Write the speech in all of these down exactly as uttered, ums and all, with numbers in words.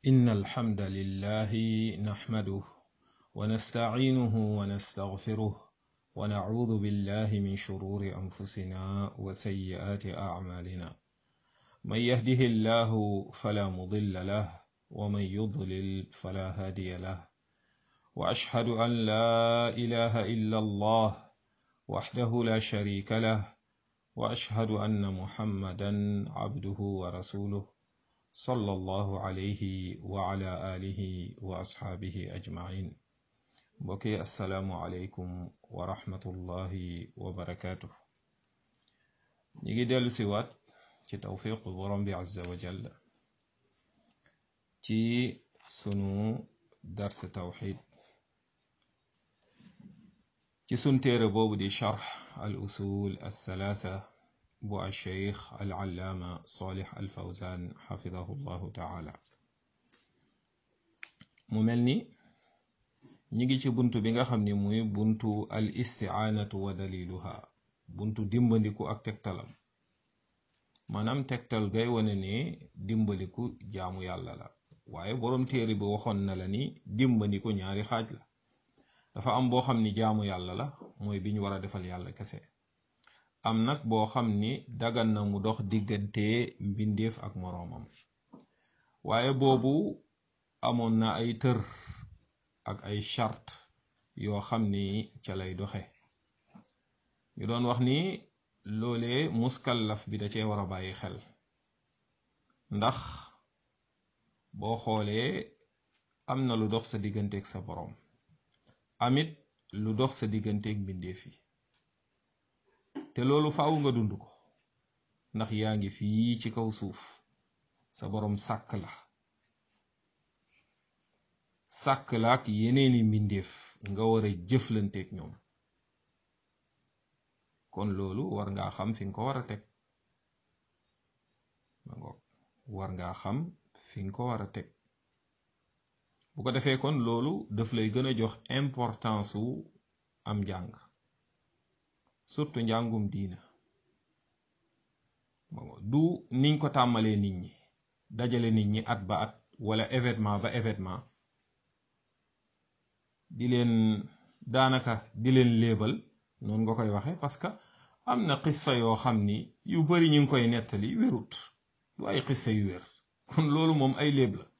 إن الحمد لله نحمده ونستعينه ونستغفره ونعوذ بالله من شرور أنفسنا وسيئات أعمالنا من يهده الله فلا مضل له ومن يضلل فلا هادي له وأشهد أن لا إله إلا الله وحده لا شريك له وأشهد أن محمدا عبده ورسوله صلى الله عليه وعلى آله وأصحابه أجمعين بكي السلام عليكم ورحمة الله وبركاته نيجي ديالو سيوات ci tawfiq borom bi azza wa jalla ci sunu dars tawhid ci sun téere boobu di sharh al usul al thalatha bu al sheikh al allaama salih al fawzan xafidahu llahu taala mu mel ni ñi ngi ci buntu bi nga xam ni muy buntu al isti'anatu wa daliluha buntu dimbandiku ak tegtalam maanaam tegtal gay wane ne dimbaliku jaamu yàlla la waaye boroom téere bi waxoon na la ni dimbandiku ñaari xaaj la dafa am boo xam ni jaamu yàlla la mooy bi ñu war a defal yàlla kese am nag boo xam ni dagan na mu dox diggante mbindeef ak moroomam waaye boobu amoon na ay tër ak ay charte yoo xam ni ca lay doxe ñu doon wax ni loolee muskallaf bi da cee war a bàyyi xel ndax boo xoolee am na lu dox sa digganteeg sa boroom amit lu dox sa digganteeg mbindeef yi te loolu faaw nga dund ko ndax yaa ngi fii ci kaw suuf sa boroom sàkk la sàkk la ak yeneeni mbindeef nga war a jëflanteeg ñoom kon loolu war ngaa xam fi nga ko war a teg war ngaa xam fi nga ko war a teg bu ko defee kon loolu daf lay gën a jox importance wu am njàng surtout njàngum diina du niñ ko tàmmalee nit ñi dajale nit ñi at ba at wala événement ba événement di leen daanaka di leen léebal noonu nga koy waxe parce que am na xissa yoo xam ni yu bari ñu ngi koy nettali wérut du ay xissa yu wér kon loolu moom ay léeb la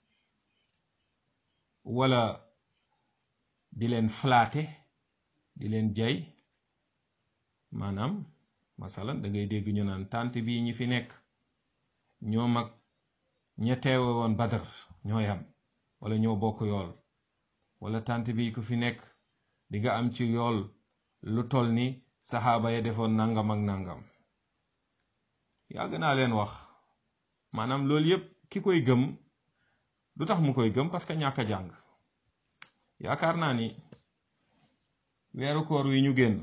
wala di leen flaate di leen jay maanaam masalan da ngay dégg ñu naan tànt bii ñi fi nekk ñoo mag ña teewe woon Badar ñoo yam wala ñoo bokk yool wala tànt bii ku fi nekk di nga am ci yool lu toll ni saxaaba ya defoon nangam ak nangam yàgg naa leen wax maanaam loolu yépp ki koy gëm lu tax mu koy gëm parce que ñàkk a jàng yaakaar naa ni weeru koor wi ñu génn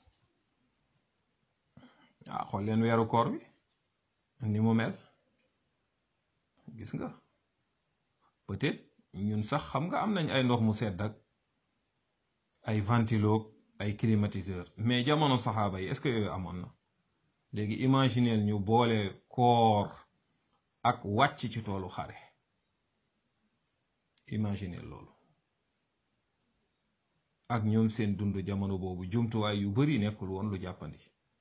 ah xool leen weeru koor wi ni mu mel gis nga peut-être ñun sax xam nga am nañ ay ndox mu sedd ak ay ventilo ay climatiseur mais jamono saxaaba yi est-ce que yooyu amoon na léegi imagineel ñu boole koor ak wàcc ci toolu xare imagineel loolu ak ñoom seen dund jamono boobu jumtuwaay yu bari nekkul woon lu jàppandi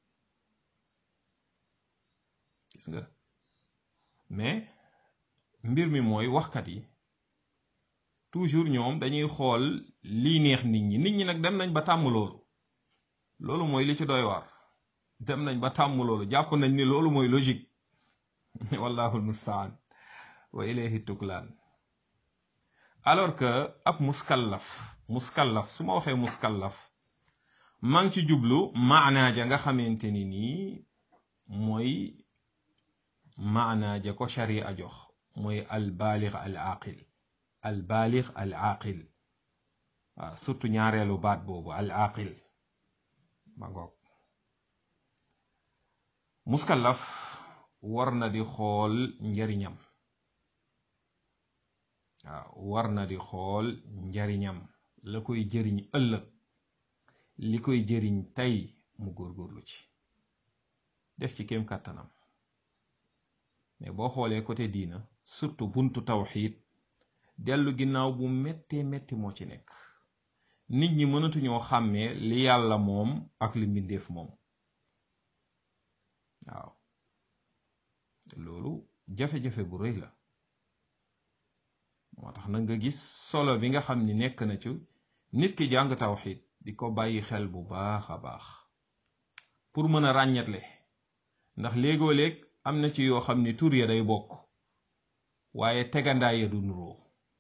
gis nga mais mbir mi mooy waxkat yi toujours ñoom dañuy xool lii neex nit ñi nit ñi nag dem nañ ba tàmm loolu loolu mooy li ci doy waar dem nañ ba tàmm loolu jàpp nañ ni loolu mooy logique wallahu almustaan wa ilayhi tuklaan alors que ab muskallaf muskallaf su ma waxee muskallaf maa ngi ci jublu maanaa ja nga xamante ni nii mooy maanaa ja ko sharia jox mooy al baalig al aqil al baalig al aqil waaw surtout ñaareelu baat boobu al aqil ma ngoog muskallaf war na di xool njariñam waaw war na di xool njariñam la koy jëriñ ëllëg li koy jëriñ tey mu góorgóorlu ci def ci kéem kàttanam mais boo xoolee côté diina surtout buntu tawxiid dellu ginnaaw bu méttee métti moo ci nekk. nit ñi mënatuñoo xàmmee li yàlla moom ak li mbindeef moom. waaw loolu jafe-jafe bu rëy la. moo tax nag nga gis solo bi nga xam ni nekk na ci nit ki jàng tawxiid di ko bàyyi xel bu baax a baax pour mën a ràññetle, ndax léegoo léeg am na ci yoo xam ni tur ya day bokk waaye tegandaay ya du nuroo.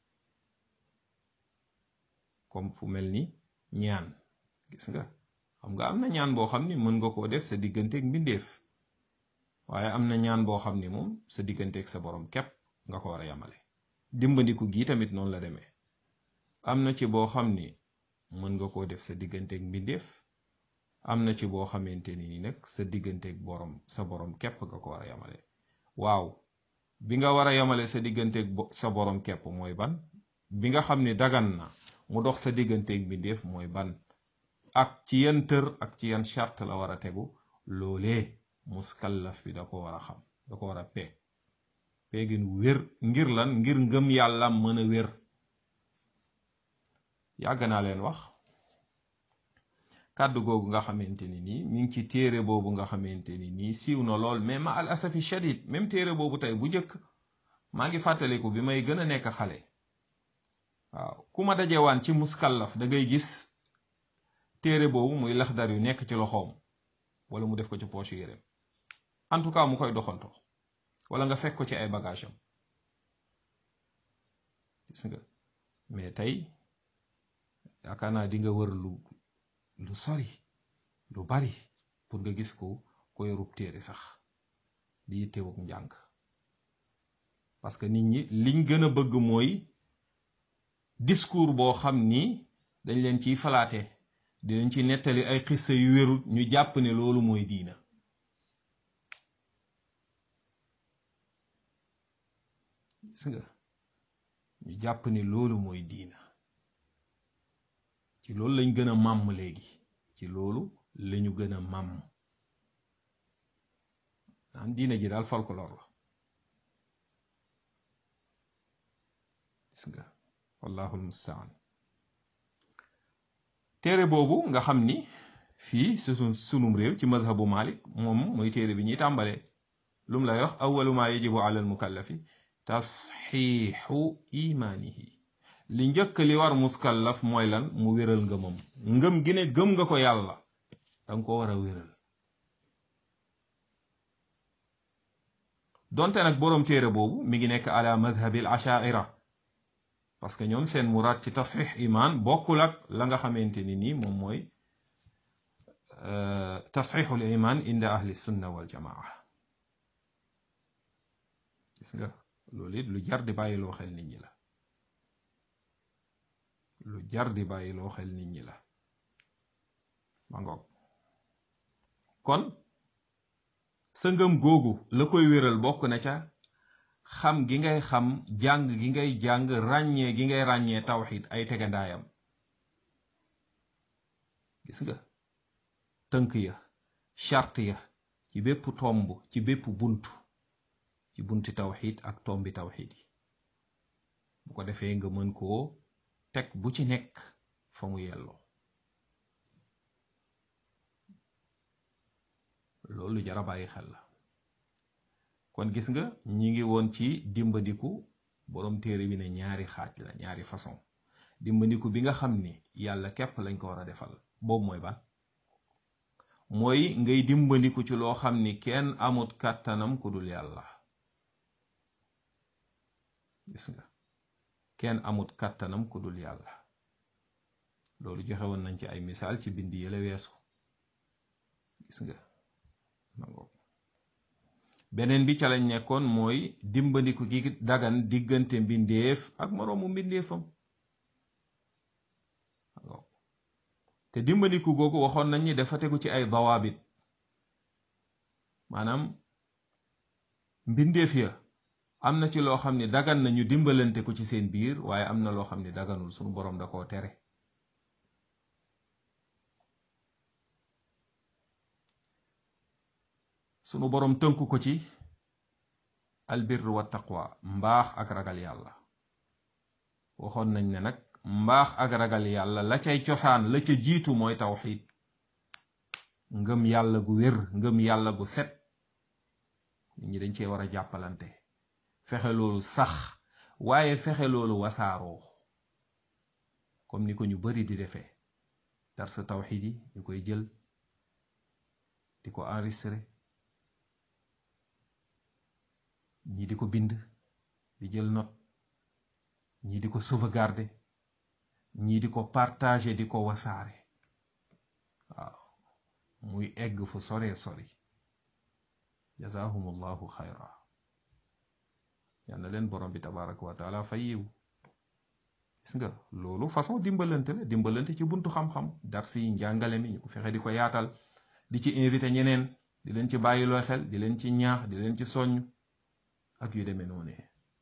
comme fu mel ni ñaan, gis nga xam nga am na ñaan boo xam ni mën nga koo def sa digganteeg mbindeef, waaye am na ñaan boo xam ni moom sa digganteeg sa borom képp nga ko war a yamale. dimbandiku gi tamit noonu la demee, am na ci boo xam ni mën nga koo def sa digganteeg mbindeef, am na ci boo xamante ni nag sa digganteeg borom sa borom képp nga ko war a yamale. waaw bi nga war a yamale sa digganteeg sa borom képp mooy ban? bi nga xam ni dagan na mu dox sa digganteeg mbindeef mooy ban? ak ci yan tër ak ci yan charte la war a tegu? loolee muskallaf bi da ko war a xam, da ko war a peeg peegin wér. ngir lan? ngir ngëm yàlla mën a wér. yàgg naa leen wax kàddu googu nga xamante ni nii mi ngi ci téere boobu nga xamante ni nii siiw na lool, mais ma al asafi shadid même téere boobu tey bu njëkk maa ngi fàttaliku bi may gën a nekk xale. waaw ku ma dajewaan ci muskallaf da ngay gis téere boobu muy laxdar yu nekk ci loxoom wala mu def ko ci poche yéreem, en tout cas mu koy doxanto wala nga fekk ko ci ay bagage am. gis nga mais tey yaakaar naa di nga wër lu lu sori lu bari pour nga gis ko ko yorub téere sax di yittewuk njàng, parce que nit ñi liñ gën a bëgg mooy discours boo xam ni dañ leen ciy falaate, di leen ci nettali ay xissa yu wérut, ñu jàpp ne loolu mooy diina. gis nga ñu jàpp ni loolu mooy diina. ci loolu lañ gën a màmm léegi, ci loolu lañu gën a màmm. naan diina ji daal folklore la. gis nga wallahu almustaan. téere boobu nga xam ni fii su sunum réew ci mazhabu Malik moom mooy téere bi ñuy tàmbalee. lu mu lay wax awwalu ma yajibu ala almukallafi tasxiixu imaanihi. li njëkk li war muskallaf mooy lan? mu wéral ngëmam. ngëm gi ne gëm nga ko yàlla danga ko war a wéral. donte nag boroom téere boobu mi ngi nekk ala madhabil ashaira, parce que ñoom seen muraad ci tasxiix imaan bokkul ak la nga xamante ni nii moom mooy tasxiixul imaan inda ahli sunna wal jamaa. gis nga loolu it lu jar di bàyyiloo xel nit ñi la. lu jar di bàyyiloo xel nit ñi la. ma ngoog kon sa ngëm googu la koy wéral bokk na ca xam gi ngay xam, jàng gi ngay jàng, ràññee gi ngay ràññee tawxiid ay tegandaayam. gis nga tënk ya, charte ya ci bépp tomb, ci bépp bunt, ci bunti tawxiid ak tombi tawxiid yi. bu ko defee nga mën koo teg bu ci nekk fa mu yelloo. loolu jara bàyyi xel la. kon gis nga ñi ngi woon ci dimbandiku. boroom téere bi ne ñaari xaaj la, ñaari façon. dimbandiku bi nga xam ni yàlla képp lañ ko war a defal, boobu mooy ban? mooy ngay dimbandiku ci loo xam ni kenn amut kàttanam ku dul yàlla. gis nga kenn amut kàttanam ku dul yàlla. loolu joxe woon nañ ci ay misaal ci bind yële weesu. gis nga beneen bi ca lañ nekkoon mooy dimbandiku gi dagan diggante mbindeef ak moroomu mbindeefam. te dimbandiku googu waxoon nañ ni dafa tegu ci ay dawaabit, maanaam mbindeef ya am na ci loo xam ne dagan na ñu dimbalante ko ci seen biir, waaye am na loo xam ne daganul, sunu boroom da koo tere. sunu boroom tënku ko ci albirr wa taqwa, mbaax ak ragal yàlla. waxoon nañ ne nag mbaax ak ragal yàlla la cay cosaan la ca jiitu mooy tawxiid ngëm yàlla gu wér ngëm yàlla gu set nit ñi dañ cee war a jàppalante fexe loolu sax waaye fexe loolu wasaaroo comme ni ko ñu bari di defee darsa tawxiid yi ñu koy jël di ko enregistré ñii di ko bind di jël note ñii di ko sauvegarder ñii di ko partager di ko wasaare waaw muy egg fu sore sori jazahumullahu xayra yal na leen borom bi tabaraka wa taala fay yiw gis nga loolu façon dimbalante la dimbalante ci buntu xam-xam dars yi njàngale mi ñu ko fexe di ko yaatal di ci invité ñeneen di leen ci bàyyiloo xel di leen ci ñaax di leen ci soññ ak yu demee noonu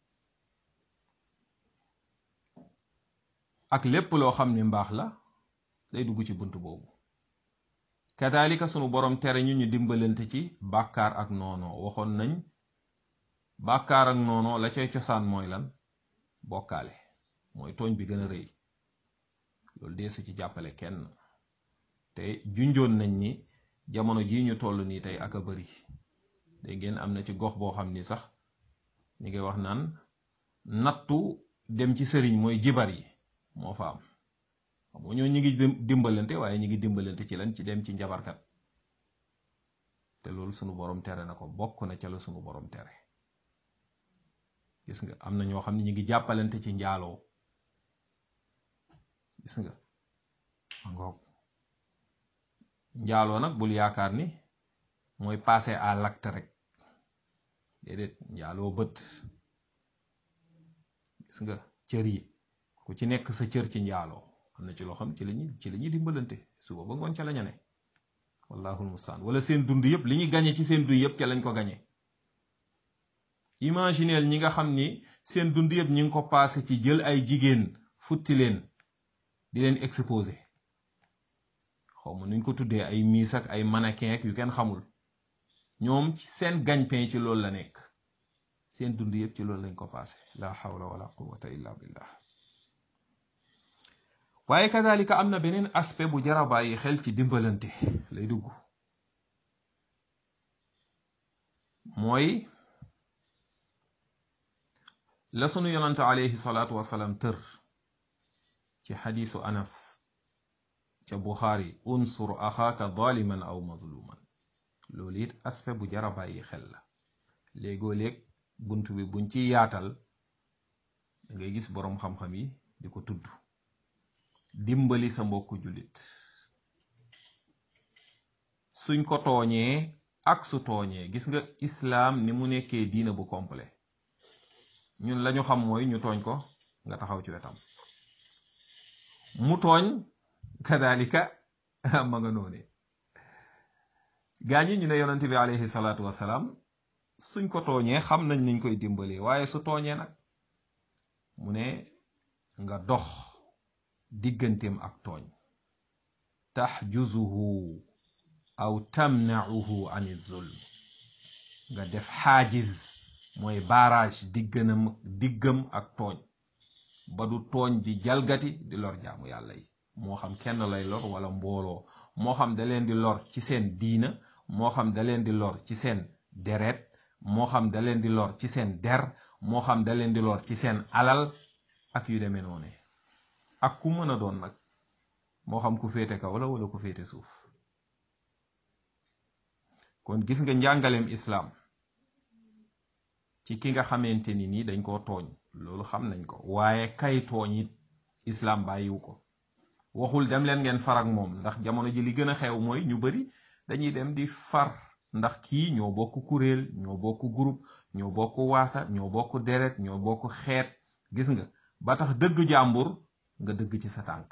ak lépp loo xam ne mbaax la day dugg ci buntu boobu kadaalika sunu borom tere ñu ñu dimbalante ci bàkkaar ak noonoo waxoon nañ bàkkaar ak noonoo la cay cosaan mooy lan bokkaale mooy tooñ bi gën a rëy loolu deesu ci jàppale kenn te junjoon nañ ni jamono jii ñu toll nii tey ak a bari day ngeen am na ci gox boo xam ni sax ñi ngi wax naan nattu dem ci sëriñ mooy jibar yi moo fa am xam nga ñoo ñi ngi dimbalante waaye ñi ngi dimbalante ci lan ci dem ci njabarkat te loolu sunu borom tere na ko bokk na ca la sunu borom tere gis nga am na ñoo xam ne ñi ngi jàppalante ci njaaloo gis nga ngoog njaaloo nag bul yaakaar ni mooy passer à l'acte rek déedéet njaaloo bët gis nga cër yi ku ci nekk sa cër ci njaaloo am na ci loo xam ci lañuy ci la ñuy dimbalante suba ba ngoon ca la ña ne wallahul mustaan wala seen dund yëpp li ñu gañe ci seen dund yëpp ca lañ ko gañe imagineel ñi nga xam ni seen dund yëpp ñi ngi ko passé ci jël ay jigéen futti leen di leen exposé xaw ma nuñ ko tuddee ay miis ak ay mannequin ak yu kenn xamul ñoom ci seen gagne-pain ci loolu la nekk seen dund yëpp ci loolu lañ ko passé la hawla wala quwwata illa billah waaye kadalika am na beneen aspect bu jara bàyyi xel ci dimbalante lay dugg mooy la sunu yonante alayhi salaatu wasalaam tër ci xadiisu anas ca buxaari unsur axaaka zaliman aw mazluman loolu it aspect bu jara bàyyi xel la léegoo léeg bunt bi buñ ci yaatal da ngay gis boroom xam-xam yi di ko tudd dimbali sa mbokku jullit suñ ko tooñee ak su tooñee gis nga islaam ni mu nekkee diina bu complet ñun lañu xam mooy ñu tooñ ko nga taxaw ci wetam mu tooñ kadalika ma nga noone gaañi ñu ne yonante bi alayhi salaatu wasalaam suñ ko tooñee xam nañ niñ koy dimbalee waaye su tooñee nag mu ne nga dox digganteem ak tooñ taxjuzuhu aw tamna'uhu ani zulm nga def xaajiz mooy barrage digganam diggam ak tooñ ba du tooñ di jalgati di lor jaamu yàlla yi moo xam kenn lay lor wala mbooloo moo xam da leen di lor ci seen diina moo xam da leen di lor ci seen deret moo xam da leen di lor ci seen der moo xam da leen di lor ci seen alal ak yu demee noonu ak ku mën a doon nag moo xam ku féete kaw la wala ku féete suuf kon gis nga njàngaleem islaam ci ki nga xamante ni nii dañ koo tooñ loolu xam nañ ko waaye kay tooñ it islaam bàyyiwu ko waxul dem leen ngeen far ak moom ndax jamono ji li gën a xew mooy ñu bari dañuy dem di far ndax kii ñoo bokk kuréel ñoo bokk groupe ñoo bokk waasa ñoo bokk deret ñoo bokk xeet gis nga ba tax dëgg jàmbur nga dëgg ci sa tànk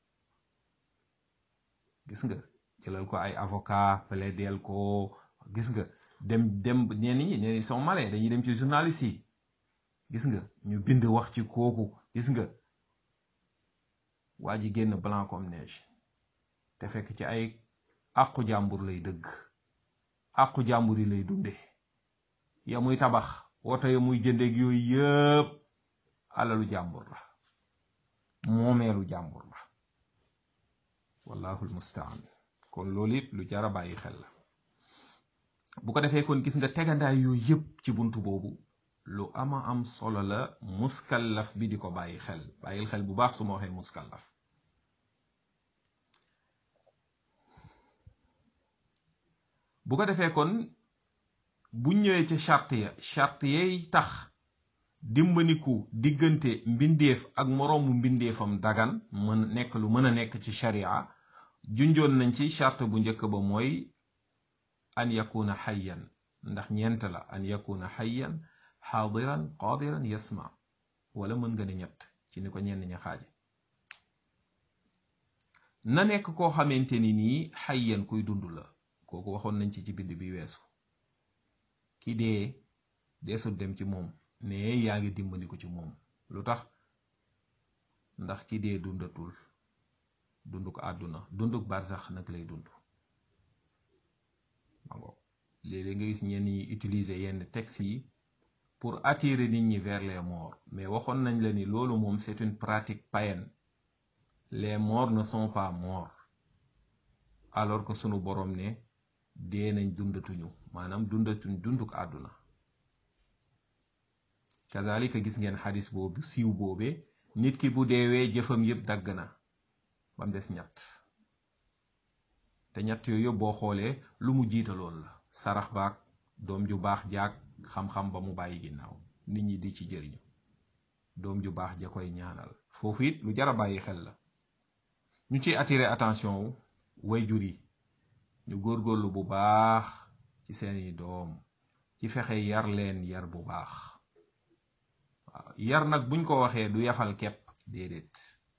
gis nga jëlal ko ay avocat plaidel ko gis nga dem dem ñenn ñi ñenn sont malins dañuy dem ci journaliste yi gis nga ñu bind wax ci kooku gis nga waa ji génn blanc comme neige te fekk ci ay àqu jàmbur lay dëgg àqu jàmbur yi lay dunde ya muy tabax woto ya muy jëndeeg yooyu yëpp alalu jàmbur la moomeelu jàmbur la wallahu almustaan kon loolu it lu jara bàyyi xel la bu ko defee kon gis nga tegandaay yooyu yëpp ci buntu boobu lu ama am solo la muskallaf bi di ko bàyyi xel bàyyil xel bu baax su ma waxee muskallaf bu ko defee kon bu ñëwee ca charte ya charte yay tax dimbaniku diggante mbindeef ak moroomu mbindeefam dagan mën nekk lu mën a nekk ci sharia junjoon nañ ci charte bu njëkk ba mooy an yakuna xayyan ndax ñeent la an yakuna xayyan xaadiran qaadiran yasma wala mën nga ne ñett ci ni ko ñenn ña xaaje na nekk koo xamante ni nii xayyan kuy dund la kooku waxoon nañ ci ci bind bi weesu ki dee deesul dem ci moom ne yaa ngi dimbali ko ci moom lu tax ndax ki dee dundatul dund ko àdduna dunduk barsax nag lay dund mango léeg-léeg nga gis ñenn ñi utiliser yenn textes yi pour attirer nit ñi vers les morts mais waxoon nañ la ni loolu moom c'est une pratique païenne les morts ne sont pas morts alors que sunu borom ne dee nañ dundatuñu maanaam dundatuñ dunduk àdduna kazalika gis ngeen xadis boobu siiw boobee nit ki bu deewee jëfam yëpp dagg na bam des ñett te ñett yooyu yëpp boo xoolee lu mu jiitaloon la sarax baak doom ju baax jaag xam-xam ba mu bàyyi ginnaaw nit ñi di ci jëriñu doom ju baax ja koy ñaanal foofu it lu jara bàyyi xel la ñu ciy attirer attention wayjur yi ñu góorgóorlu bu baax ci seeni doom ci fexe yar leen yar bu baax waaw yar nag buñ ko waxee du yafal kepp déedéet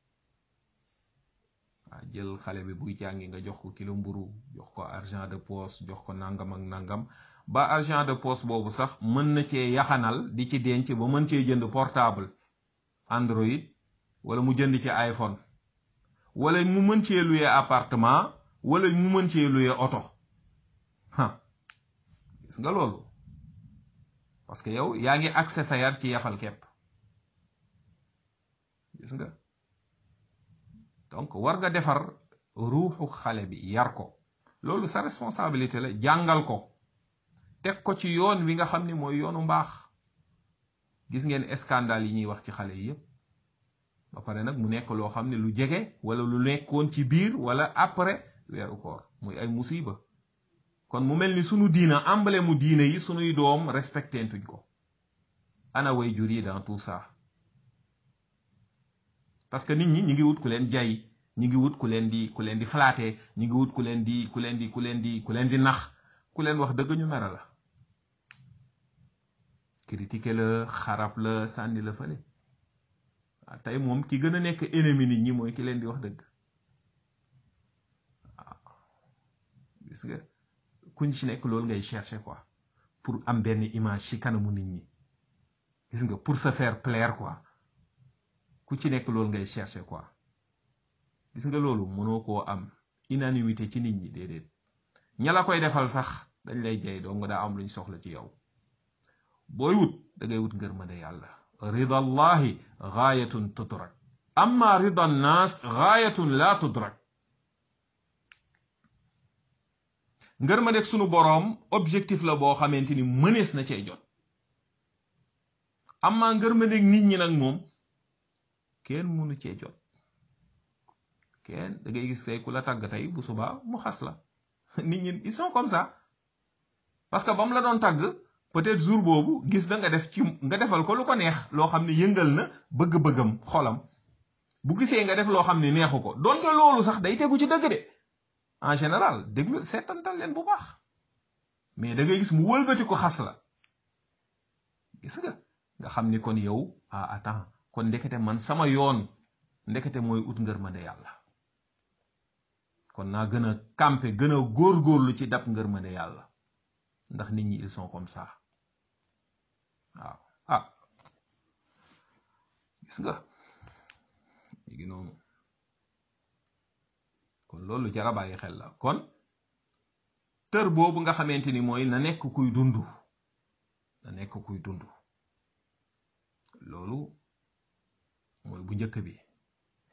waaw jël xale bi buy jàngi nga jox ko kilo mburu jox ko argent de poche jox ko nangam ak nangam ba argent de poche boobu sax mën na cee yaxanal di ci denc ba mën cee jënd portable Android wala mu jënd ci iPhone wala mu mën cee louer appartement wala mu mën cee louer oto ah gis nga loolu parce que yow yaa ngi accès sa yar ci yafal kepp gis nga donc war nga defar ruuxu xale bi yar ko loolu sa responsabilité la jàngal ko teg ko ci yoon wi nga xam ni mooy yoonu mbaax gis ngeen scandale yi ñuy wax ci xale yi yépp ba pare nag mu nekk loo xam ne lu jege wala lu nekkoon ci biir wala après weeru koor muy ay musiba kon mu mel ni sunu diina emblème mu diine yi sunuy doom respectentuñ ko ana way jur yi dans tout ça parce que nit ñi ñi ngi wut ku leen jay ñi ngi wut ku leen di ku leen di flatter ñi ngi wut ku leen di ku leen di ku leen di ku leen di nax ku leen wax dëgg ñu mere la critiquer la xarab la sànni la fële waaw tey moom ki gën a nekk ennemi nit ñi mooy ki leen di wax dëgg waaw gis nga kuñ ci nekk loolu ngay chercher quoi pour am benn image ci kanamu nit ñi gis nga pour se faire plaire quoi ku ci nekk loolu ngay chercher quoi gis nga loolu mënoo koo am unanimité ci nit ñi déedéet ña la koy defal sax dañ lay jay doo nga daa am luñ soxla ci yow booy wut da ngay wut ngërmande yàlla ridallahi gaayatun tudrak amma rida nnaas gaayatun la tudrak ngërmandeg sunu boroom objectif la boo xamante ni mënees na cee jot amma ngërmandeg nit ñi nag moom kenn mënu cee jot kenn da ngay gis tey ku la tàgg tey bu subaa mu xas la nit ñi ils sont comme ça parce que ba mu la doon tàgg peut-être jour boobu gis na nga def ci nga defal ko lu ko neex loo xam ne yëngal na bëgg-bëggam xolam bu gisee nga def loo xam ne neexu ko donte loolu sax day tegu ci dëgg de en général déglu seetantal leen bu baax mais da ngay gis mu wëlbati ko xas la gis nga nga xam ni kon yow ah attends kon ndekete man sama yoon ndekete mooy ut ngërmande yàlla kon naa gën a camper gën a góorgóorlu ci dab ngërmande yàlla ndax nit ñi ils sont comme ça waaw ah gis nga léegi noonu kon loolu jara bàyyi xel la kon tër boobu nga xamante ni mooy na nekk kuy dund na nekk kuy dund loolu mooy bu njëkk bi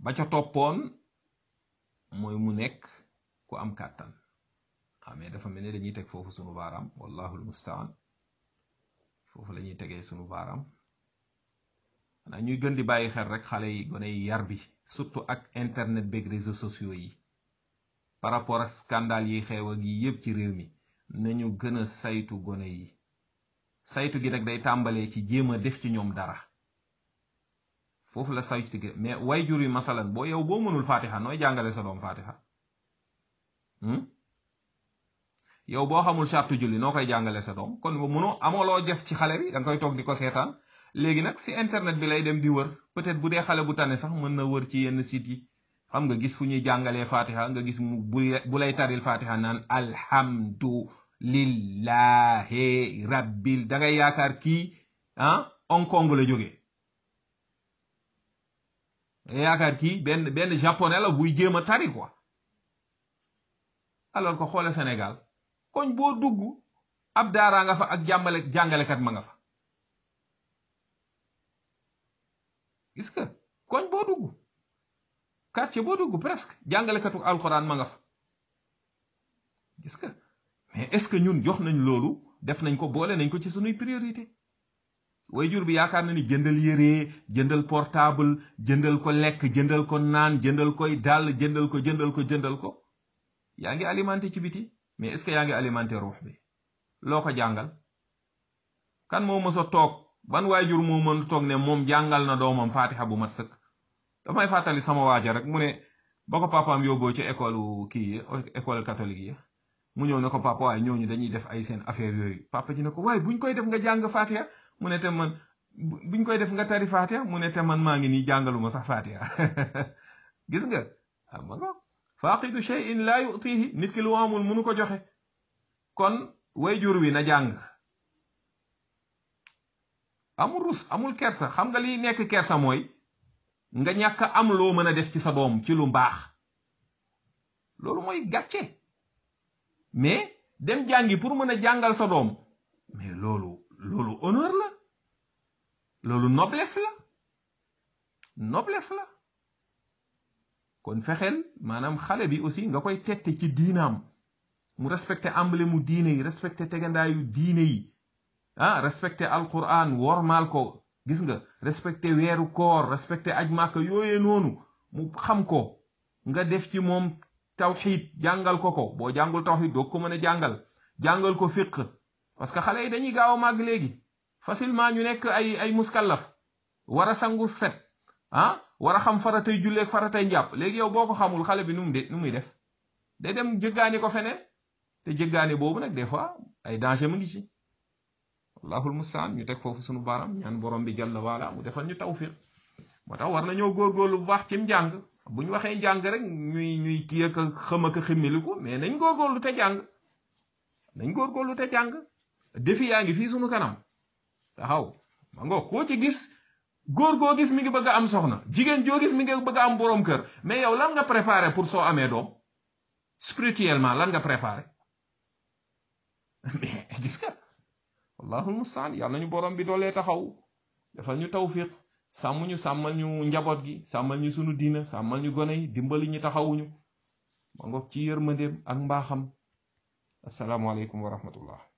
ba ca toppoon mooy mu nekk ku am kàttan xamee dafa mel ni dañuy teg foofu sunu baaraam wallahul mustaan foofu la ñuy tegee sunu baaraam xanaa ñuy gën di bàyyi xel rek xale yi gone yi yar bi surtout ak internet beeg réseaux sociaux yi par rapport ak scandale yi xew ak yi yépp ci réew mi nañu gën a saytu gone yi saytu gi nag day tàmbalee ci jéem a def ci ñoom dara foofu la saytu gi mais wayjur yi masalan boo yow boo mënul fatiha nooy jàngale sa doom fatiha yow boo xamul sartu julli noo koy jàngale sa doom kon mënoo amoo loo def ci xale bi da nga koy toog di ko seetaan léegi nag si internet bi lay dem di wër peut-être bu dee xale bu tane sax mën na wër ci yenn site yi xam nga gis fu ñuy jàngalee fatiha nga gis mu bu lay taril fatiha naan alhamdu lillahi rabbil da ngay yaakaar kii ah Hong Kong la jógee yaakaar kii benn benn japonais la buy jéem a tari quoi alors que xoole Sénégal koñ boo dugg ab daaraa nga fa ak jàmbale jàngalekat ma nga fa gis nga koñ boo dugg quartier boo dugg presque jàngalekatu alxuraan ma nga fa gis nga mais est-ce que ñun jox nañ loolu def nañ ko boole nañ ko ci sunuy priorité waajur bi yaakaar na ni jëndal yére jëndal portable jëndal ko lekk jëndal ko naan jëndal koy dàll jëndal ko jëndal ko jëndal ko yaa ngi alimenté ci biti mais est-ce que yaa ngi alimenté ruux bi loo ko jàngal kan moo mës a toog ban waajur moo mën toog ne moom jàngal na doomam fatiha bu mat sëkk damay fàttali sama waaja rek mu ne ba ko papaam yóbboo ci école kii yi école catholique yi mu ñëw ne ko papa waaye ñooñu dañuy def ay seen affaire yooyu papa ji ne ko waaye buñ koy def nga jàng fatiha mu ne te man buñ koy def nga tari fatiha mu ne te man maa ngi nii jàngaluma sax fatiha gis nga am nga faaqidu shay'in laa yu'tihi nit ki lu amul mënu ko joxe kon wayjur wi na jàng amul rus amul kersa xam nga liy nekk kersa mooy nga ñàkk am loo mën a def ci sa doom ci lu mbaax loolu mooy gàcce mais dem jàngi pour mën a jàngal sa doom mais loolu loolu honneur la loolu noblesse la noblesse la kon fexeel maanaam xale bi aussi nga koy tette ci diinaam mu respecté emblème mu diine yi respecté tegandaayu diine yi ah respecté alquran wormaal ko gis nga respecté weeru koor respecté aj màkka yooyee noonu mu xam ko nga def ci moom tawxiid jàngal ko ko boo jàngul tawxiid doo ko mën a jàngal jàngal ko fiq parce que xale yi dañuy gaaw a màgg léegi facilement ñu nekk ay ay muskallaf war a sangu set ah war a xam faratay julleeg faratay njàpp léegi yow boo ko xamul xale bi nu mu de nu muy def day dem jëggaani ko feneen te jëggaani boobu nag des fois ay danger mu ngi ci wallahul mustaan ñu teg foofu sunu baaraam ñaan borom bi jalla waala mu defal ñu tawfiq moo tax war na ñoo góorgóorlu bu baax cim njàng bu ñu waxee njàng rek ñuy ñuy kii ak xëm ak ximmiliku mais nañ góorgóorlu te jàng nañ góorgóorlu te jàng defi yaa ngi fii sunu kanam taxaw ma ngo koo ci gis góor goo gis mi ngi bëgg a am soxna jigéen joo gis mi ngi bëgg a am boroom kër mais yow lan nga préparé pour soo amee doom spirituellement lan nga préparé mais gis nga wallahul mustaan yàlla nañu borom bi doolee taxaw defal ñu tawfiq sàmm ñu sàmmal ñu njaboot gi sàmmal ñu sunu diina sàmmal ñu gone yi dimbali ñu taxawuñu ma ngoog ci yërmandeem ak mbaaxam assalaamu aleykum wa rahmatullah